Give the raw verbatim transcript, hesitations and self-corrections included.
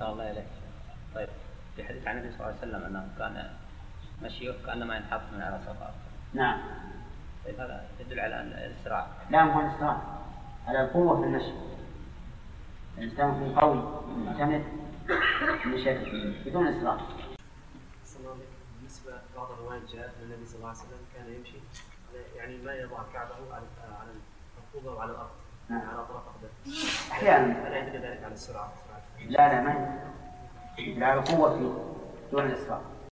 أحسن الله إليك. طيب في حديث عن النبي صلى الله عليه وسلم أنه كان مشيه كأنما ينحط من على صفار. نعم. طيب هذا يدل على أن الإسراع. لا مو الإسراع، على القوة في المشي. الإنسان يكون قوي معتمد مشي بدون إسراع. بالنسبة لبعض الروايات جاء أن النبي صلى الله عليه وسلم كان يمشي يعني ما يضع كعبه على على الركوبة وعلى الأرض. نعم. على أطراف أقدامه. أحيانا. ألا يدل ذلك على السرعة؟ لا لا ما لا القوة فيه دون الإسراع.